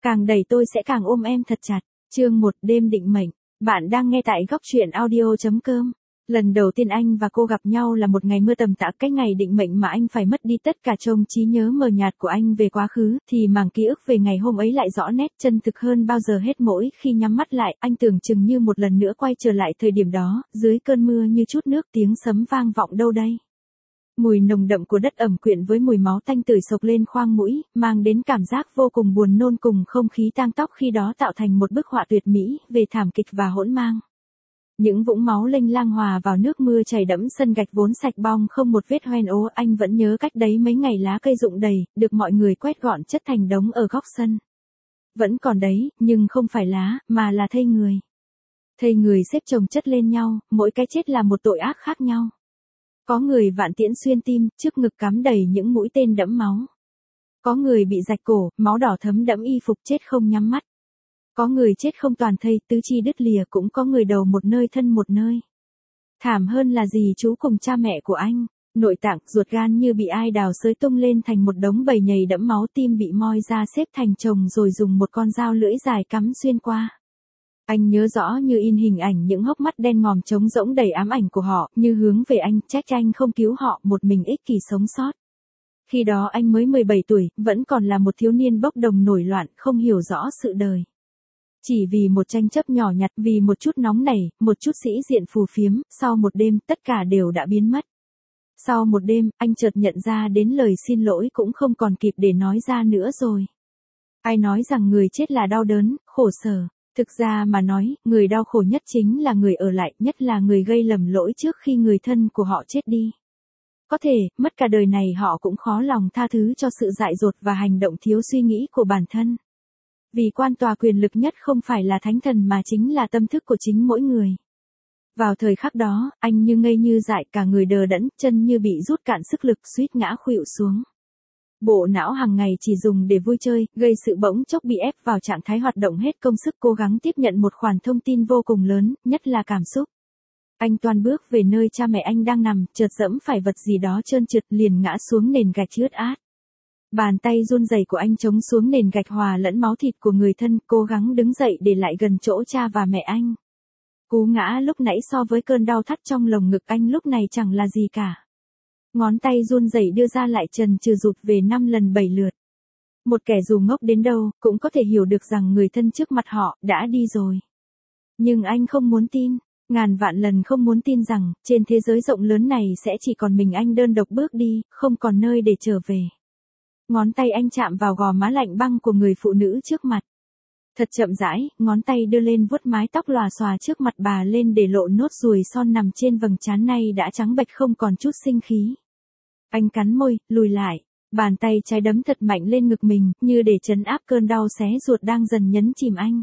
Càng đẩy tôi sẽ càng ôm em thật chặt. Chương 1 đêm định mệnh. Bạn đang nghe tại góc truyện audio.com. Lần đầu tiên anh và cô gặp nhau là một ngày mưa tầm tã, cái ngày định mệnh mà anh phải mất đi tất cả. Trong trí nhớ mờ nhạt của anh về quá khứ, thì mảng ký ức về ngày hôm ấy lại rõ nét, chân thực hơn bao giờ hết. Mỗi khi nhắm mắt lại, anh tưởng chừng như một lần nữa quay trở lại thời điểm đó, dưới cơn mưa như chút nước, tiếng sấm vang vọng đâu đây. Mùi nồng đậm của đất ẩm quyện với mùi máu tanh tưởi sộc lên khoang mũi, mang đến cảm giác vô cùng buồn nôn, cùng không khí tang tóc khi đó tạo thành một bức họa tuyệt mỹ về thảm kịch và hỗn mang. Những vũng máu lênh lang hòa vào nước mưa chảy đẫm sân gạch vốn sạch bong không một vết hoen ố. Anh vẫn nhớ cách đấy mấy ngày lá cây rụng đầy, được mọi người quét gọn chất thành đống ở góc sân. Vẫn còn đấy, nhưng không phải lá, mà là thây người. Thây người xếp chồng chất lên nhau, mỗi cái chết là một tội ác khác nhau. Có người vạn tiễn xuyên tim, trước ngực cắm đầy những mũi tên đẫm máu. Có người bị rạch cổ, máu đỏ thấm đẫm y phục, chết không nhắm mắt. Có người chết không toàn thây, tứ chi đứt lìa, cũng có người đầu một nơi thân một nơi. Thảm hơn là gì chú cùng cha mẹ của anh, nội tạng, ruột gan như bị ai đào xới tung lên thành một đống bầy nhầy đẫm máu, tim bị moi ra xếp thành chồng rồi dùng một con dao lưỡi dài cắm xuyên qua. Anh nhớ rõ như in hình ảnh những hốc mắt đen ngòm trống rỗng đầy ám ảnh của họ, như hướng về anh, trách anh không cứu họ, một mình ích kỷ sống sót. Khi đó anh mới 17 tuổi, vẫn còn là một thiếu niên bốc đồng nổi loạn, không hiểu rõ sự đời. Chỉ vì một tranh chấp nhỏ nhặt, vì một chút nóng nảy, một chút sĩ diện phù phiếm, sau một đêm, tất cả đều đã biến mất. Sau một đêm, anh chợt nhận ra đến lời xin lỗi cũng không còn kịp để nói ra nữa rồi. Ai nói rằng người chết là đau đớn, khổ sở. Thực ra mà nói, người đau khổ nhất chính là người ở lại, nhất là người gây lầm lỗi trước khi người thân của họ chết đi. Có thể, mất cả đời này họ cũng khó lòng tha thứ cho sự dại dột và hành động thiếu suy nghĩ của bản thân. Vì quan tòa quyền lực nhất không phải là thánh thần mà chính là tâm thức của chính mỗi người. Vào thời khắc đó, anh như ngây như dại, cả người đờ đẫn, chân như bị rút cạn sức lực, suýt ngã khuỵu xuống. Bộ não hàng ngày chỉ dùng để vui chơi, gây sự bỗng chốc bị ép vào trạng thái hoạt động hết công sức, cố gắng tiếp nhận một khoản thông tin vô cùng lớn, nhất là cảm xúc. Anh toan bước về nơi cha mẹ anh đang nằm, chợt dẫm phải vật gì đó trơn trượt, liền ngã xuống nền gạch ướt át. Bàn tay run rẩy của anh chống xuống nền gạch hòa lẫn máu thịt của người thân, cố gắng đứng dậy để lại gần chỗ cha và mẹ anh. Cú ngã lúc nãy so với cơn đau thắt trong lồng ngực anh lúc này chẳng là gì cả. Ngón tay run rẩy đưa ra lại trần trừ rụt về 5 lần 7 lượt. Một kẻ dù ngốc đến đâu, cũng có thể hiểu được rằng người thân trước mặt họ đã đi rồi. Nhưng anh không muốn tin, ngàn vạn lần không muốn tin rằng, trên thế giới rộng lớn này sẽ chỉ còn mình anh đơn độc bước đi, không còn nơi để trở về. Ngón tay anh chạm vào gò má lạnh băng của người phụ nữ trước mặt. Thật chậm rãi, ngón tay đưa lên vuốt mái tóc lòa xòa trước mặt bà lên để lộ nốt ruồi son nằm trên vầng trán nay đã trắng bệch không còn chút sinh khí. Anh cắn môi, lùi lại, bàn tay trái đấm thật mạnh lên ngực mình, như để trấn áp cơn đau xé ruột đang dần nhấn chìm anh.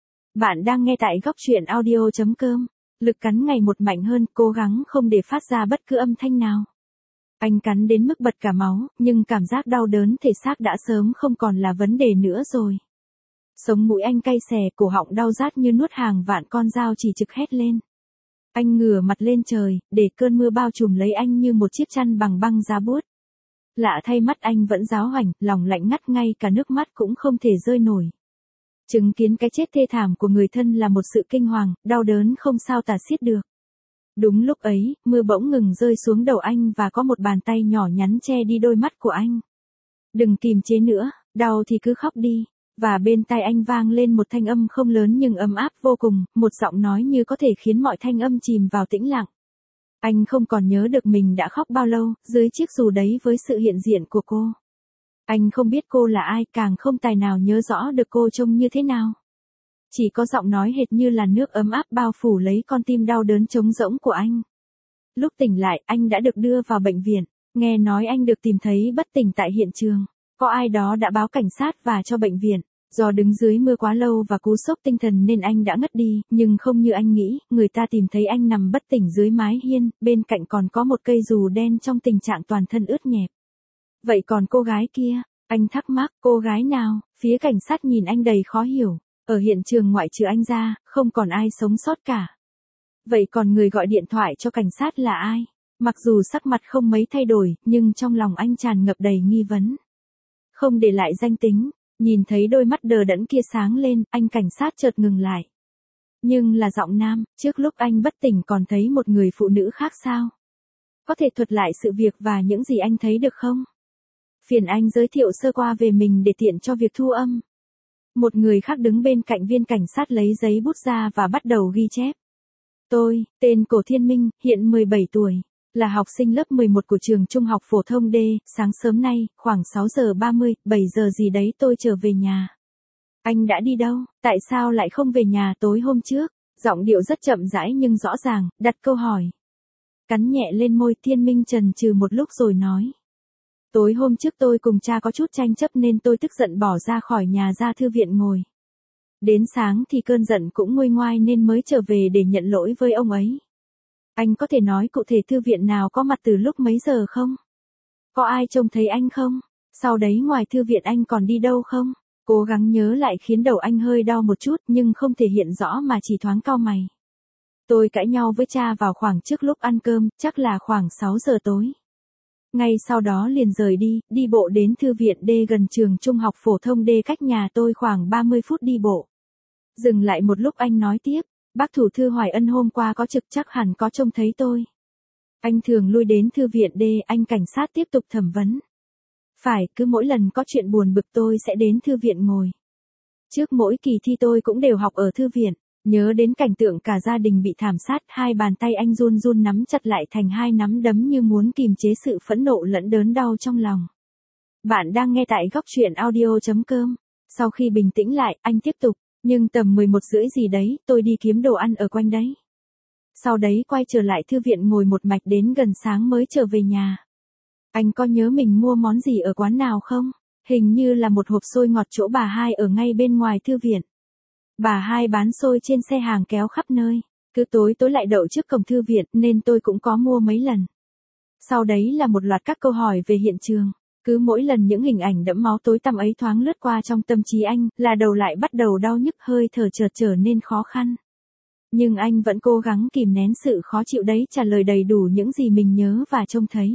Bạn đang nghe tại góc truyện audio.com. Lực cắn ngày một mạnh hơn, cố gắng không để phát ra bất cứ âm thanh nào. Anh cắn đến mức bật cả máu, nhưng cảm giác đau đớn thể xác đã sớm không còn là vấn đề nữa rồi. Sống mũi anh cay xè, cổ họng đau rát như nuốt hàng vạn con dao chỉ trực hét lên. Anh ngửa mặt lên trời, để cơn mưa bao trùm lấy anh như một chiếc chăn bằng băng giá buốt. Lạ thay, mắt anh vẫn giáo hoành, lòng lạnh ngắt, ngay cả nước mắt cũng không thể rơi nổi. Chứng kiến cái chết thê thảm của người thân là một sự kinh hoàng, đau đớn không sao tả xiết được. Đúng lúc ấy, mưa bỗng ngừng rơi xuống đầu anh và có một bàn tay nhỏ nhắn che đi đôi mắt của anh. Đừng kìm chế nữa, đau thì cứ khóc đi. Và bên tai anh vang lên một thanh âm không lớn nhưng ấm áp vô cùng, một giọng nói như có thể khiến mọi thanh âm chìm vào tĩnh lặng. Anh không còn nhớ được mình đã khóc bao lâu, dưới chiếc dù đấy với sự hiện diện của cô. Anh không biết cô là ai, càng không tài nào nhớ rõ được cô trông như thế nào. Chỉ có giọng nói hệt như là nước ấm áp bao phủ lấy con tim đau đớn trống rỗng của anh. Lúc tỉnh lại, anh đã được đưa vào bệnh viện, nghe nói anh được tìm thấy bất tỉnh tại hiện trường. Có ai đó đã báo cảnh sát và cho bệnh viện. Do đứng dưới mưa quá lâu và cú sốc tinh thần nên anh đã ngất đi, nhưng không như anh nghĩ, người ta tìm thấy anh nằm bất tỉnh dưới mái hiên, bên cạnh còn có một cây dù đen trong tình trạng toàn thân ướt nhẹp. Vậy còn cô gái kia, anh thắc mắc, cô gái nào? Phía cảnh sát nhìn anh đầy khó hiểu, ở hiện trường ngoại trừ anh ra, không còn ai sống sót cả. Vậy còn người gọi điện thoại cho cảnh sát là ai? Mặc dù sắc mặt không mấy thay đổi, nhưng trong lòng anh tràn ngập đầy nghi vấn. Không để lại danh tính. Nhìn thấy đôi mắt đờ đẫn kia sáng lên, anh cảnh sát chợt ngừng lại. Nhưng là giọng nam, trước lúc anh bất tỉnh còn thấy một người phụ nữ khác sao? Có thể thuật lại sự việc và những gì anh thấy được không? Phiền anh giới thiệu sơ qua về mình để tiện cho việc thu âm. Một người khác đứng bên cạnh viên cảnh sát lấy giấy bút ra và bắt đầu ghi chép. Tôi, tên Cổ Thiên Minh, hiện 17 tuổi, là học sinh lớp 11 của trường trung học phổ thông D, sáng sớm nay, khoảng 6 giờ 30, 7 giờ gì đấy tôi trở về nhà. Anh đã đi đâu, tại sao lại không về nhà tối hôm trước? Giọng điệu rất chậm rãi nhưng rõ ràng, đặt câu hỏi. Cắn nhẹ lên môi, Thiên Minh chần chừ một lúc rồi nói. Tối hôm trước tôi cùng cha có chút tranh chấp nên tôi tức giận bỏ ra khỏi nhà ra thư viện ngồi. Đến sáng thì cơn giận cũng nguôi ngoai nên mới trở về để nhận lỗi với ông ấy. Anh có thể nói cụ thể thư viện nào có mặt từ lúc mấy giờ không? Có ai trông thấy anh không? Sau đấy ngoài thư viện anh còn đi đâu không? Cố gắng nhớ lại khiến đầu anh hơi đau một chút nhưng không thể hiện rõ mà chỉ thoáng cau mày. Tôi cãi nhau với cha vào khoảng trước lúc ăn cơm, chắc là khoảng 6 giờ tối. Ngay sau đó liền rời đi bộ đến thư viện D gần trường trung học phổ thông D cách nhà tôi khoảng 30 phút đi bộ. Dừng lại một lúc anh nói tiếp, bác thủ thư Hoài Ân hôm qua có trực chắc hẳn có trông thấy tôi. Anh thường lui đến thư viện D, anh cảnh sát tiếp tục thẩm vấn. Phải, cứ mỗi lần có chuyện buồn bực tôi sẽ đến thư viện ngồi. Trước mỗi kỳ thi tôi cũng đều học ở thư viện, nhớ đến cảnh tượng cả gia đình bị thảm sát, hai bàn tay anh run run nắm chặt lại thành hai nắm đấm như muốn kìm chế sự phẫn nộ lẫn đớn đau trong lòng. Bạn đang nghe tại góc truyện audio.com. Sau khi bình tĩnh lại, anh tiếp tục, nhưng tầm 11 rưỡi gì đấy, tôi đi kiếm đồ ăn ở quanh đấy. Sau đấy quay trở lại thư viện ngồi một mạch đến gần sáng mới trở về nhà. Anh có nhớ mình mua món gì ở quán nào không? Hình như là một hộp xôi ngọt chỗ bà Hai ở ngay bên ngoài thư viện. Bà Hai bán xôi trên xe hàng kéo khắp nơi. Cứ tối lại đậu trước cổng thư viện nên tôi cũng có mua mấy lần. Sau đấy là một loạt các câu hỏi về hiện trường. Cứ mỗi lần những hình ảnh đẫm máu tối tăm ấy thoáng lướt qua trong tâm trí anh, là đầu lại bắt đầu đau nhức, hơi thở chợt trở nên khó khăn. Nhưng anh vẫn cố gắng kìm nén sự khó chịu đấy, trả lời đầy đủ những gì mình nhớ và trông thấy.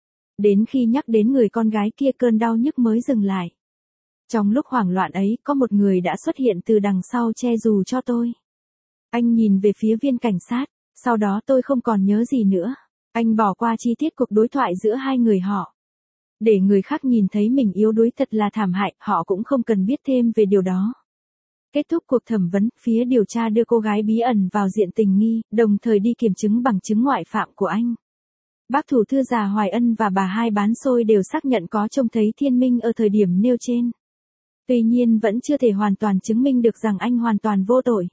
Đến khi nhắc đến người con gái kia cơn đau nhức mới dừng lại. Trong lúc hoảng loạn ấy, có một người đã xuất hiện từ đằng sau che dù cho tôi. Anh nhìn về phía viên cảnh sát, sau đó tôi không còn nhớ gì nữa. Anh bỏ qua chi tiết cuộc đối thoại giữa hai người họ. Để người khác nhìn thấy mình yếu đuối thật là thảm hại, họ cũng không cần biết thêm về điều đó. Kết thúc cuộc thẩm vấn, phía điều tra đưa cô gái bí ẩn vào diện tình nghi, đồng thời đi kiểm chứng bằng chứng ngoại phạm của anh. Bác thủ thư già Hoài Ân và bà Hai bán xôi đều xác nhận có trông thấy Thiên Minh ở thời điểm nêu trên. Tuy nhiên vẫn chưa thể hoàn toàn chứng minh được rằng anh hoàn toàn vô tội.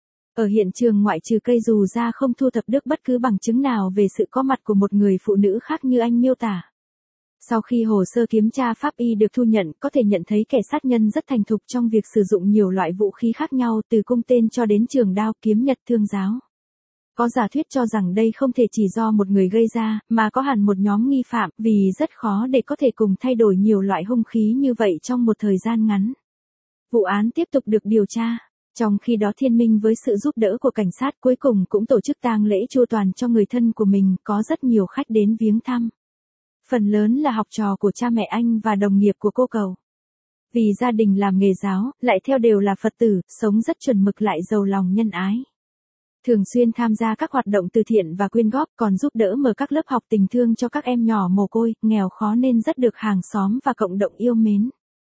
Ở hiện trường ngoại trừ cây dù ra không thu thập được bất cứ bằng chứng nào về sự có mặt của một người phụ nữ khác như anh miêu tả. Sau khi hồ sơ kiểm tra pháp y được thu nhận, có thể nhận thấy kẻ sát nhân rất thành thục trong việc sử dụng nhiều loại vũ khí khác nhau từ cung tên cho đến trường đao, kiếm nhật, thương giáo. Có giả thuyết cho rằng đây không thể chỉ do một người gây ra, mà có hẳn một nhóm nghi phạm, vì rất khó để có thể cùng thay đổi nhiều loại hung khí như vậy trong một thời gian ngắn. Vụ án tiếp tục được điều tra. Trong khi đó Thiên Minh với sự giúp đỡ của cảnh sát cuối cùng cũng tổ chức tang lễ chu toàn cho người thân của mình, có rất nhiều khách đến viếng thăm. Phần lớn là học trò của cha mẹ anh và đồng nghiệp của cô cậu. Vì gia đình làm nghề giáo, lại theo đều là Phật tử, sống rất chuẩn mực lại giàu lòng nhân ái. Thường xuyên tham gia các hoạt động từ thiện và quyên góp, còn giúp đỡ mở các lớp học tình thương cho các em nhỏ mồ côi, nghèo khó nên rất được hàng xóm và cộng đồng yêu mến.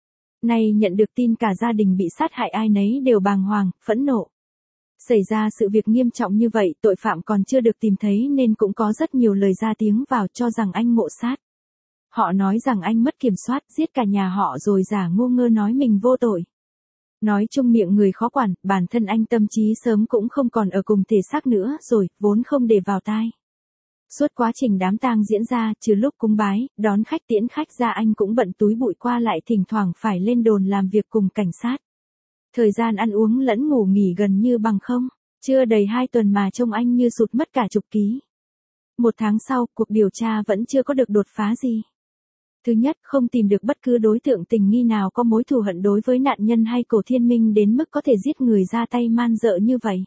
Nay nhận được tin cả gia đình bị sát hại, ai nấy đều bàng hoàng, phẫn nộ. Xảy ra sự việc nghiêm trọng như vậy, tội phạm còn chưa được tìm thấy nên cũng có rất nhiều lời ra tiếng vào cho rằng anh ngộ sát. Họ nói rằng anh mất kiểm soát, giết cả nhà họ rồi giả ngu ngơ nói mình vô tội. Nói chung miệng người khó quản, bản thân anh tâm trí sớm cũng không còn ở cùng thể xác nữa rồi, vốn không để vào tai. Suốt quá trình đám tang diễn ra, trừ lúc cúng bái, đón khách tiễn khách ra, anh cũng bận túi bụi qua lại, thỉnh thoảng phải lên đồn làm việc cùng cảnh sát. Thời gian ăn uống lẫn ngủ nghỉ gần như bằng không. Chưa đầy 2 tuần mà trông anh như sụt mất cả chục ký. 1 tháng sau, cuộc điều tra vẫn chưa có được đột phá gì. Thứ nhất, không tìm được bất cứ đối tượng tình nghi nào có mối thù hận đối với nạn nhân hay Cổ Thiên Minh đến mức có thể giết người ra tay man dợ như vậy.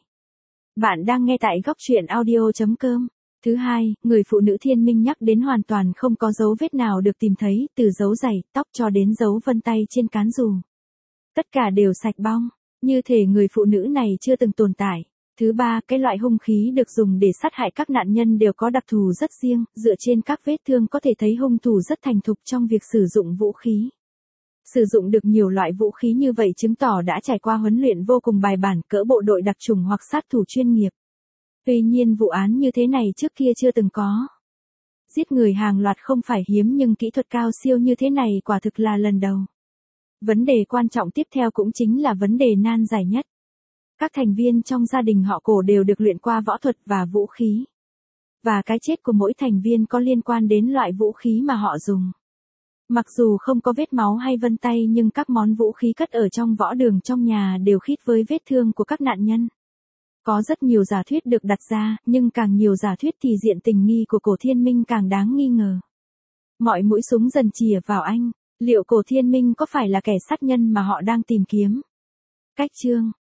Bạn đang nghe tại góc truyện audio.com. Thứ hai, người phụ nữ Thiên Minh nhắc đến hoàn toàn không có dấu vết nào được tìm thấy, từ dấu giày, tóc cho đến dấu vân tay trên cán dù. Tất cả đều sạch bong, như thể người phụ nữ này chưa từng tồn tại. Thứ ba, cái loại hung khí được dùng để sát hại các nạn nhân đều có đặc thù rất riêng, dựa trên các vết thương có thể thấy hung thủ rất thành thục trong việc sử dụng vũ khí. Sử dụng được nhiều loại vũ khí như vậy chứng tỏ đã trải qua huấn luyện vô cùng bài bản, cỡ bộ đội đặc chủng hoặc sát thủ chuyên nghiệp. Tuy nhiên vụ án như thế này trước kia chưa từng có. Giết người hàng loạt không phải hiếm nhưng kỹ thuật cao siêu như thế này quả thực là lần đầu. Vấn đề quan trọng tiếp theo cũng chính là vấn đề nan giải nhất. Các thành viên trong gia đình họ Cổ đều được luyện qua võ thuật và vũ khí. Và cái chết của mỗi thành viên có liên quan đến loại vũ khí mà họ dùng. Mặc dù không có vết máu hay vân tay nhưng các món vũ khí cất ở trong võ đường trong nhà đều khít với vết thương của các nạn nhân. Có rất nhiều giả thuyết được đặt ra, nhưng càng nhiều giả thuyết thì diện tình nghi của Cổ Thiên Minh càng đáng nghi ngờ. Mọi mũi súng dần chìa vào anh, liệu Cổ Thiên Minh có phải là kẻ sát nhân mà họ đang tìm kiếm? Cách chương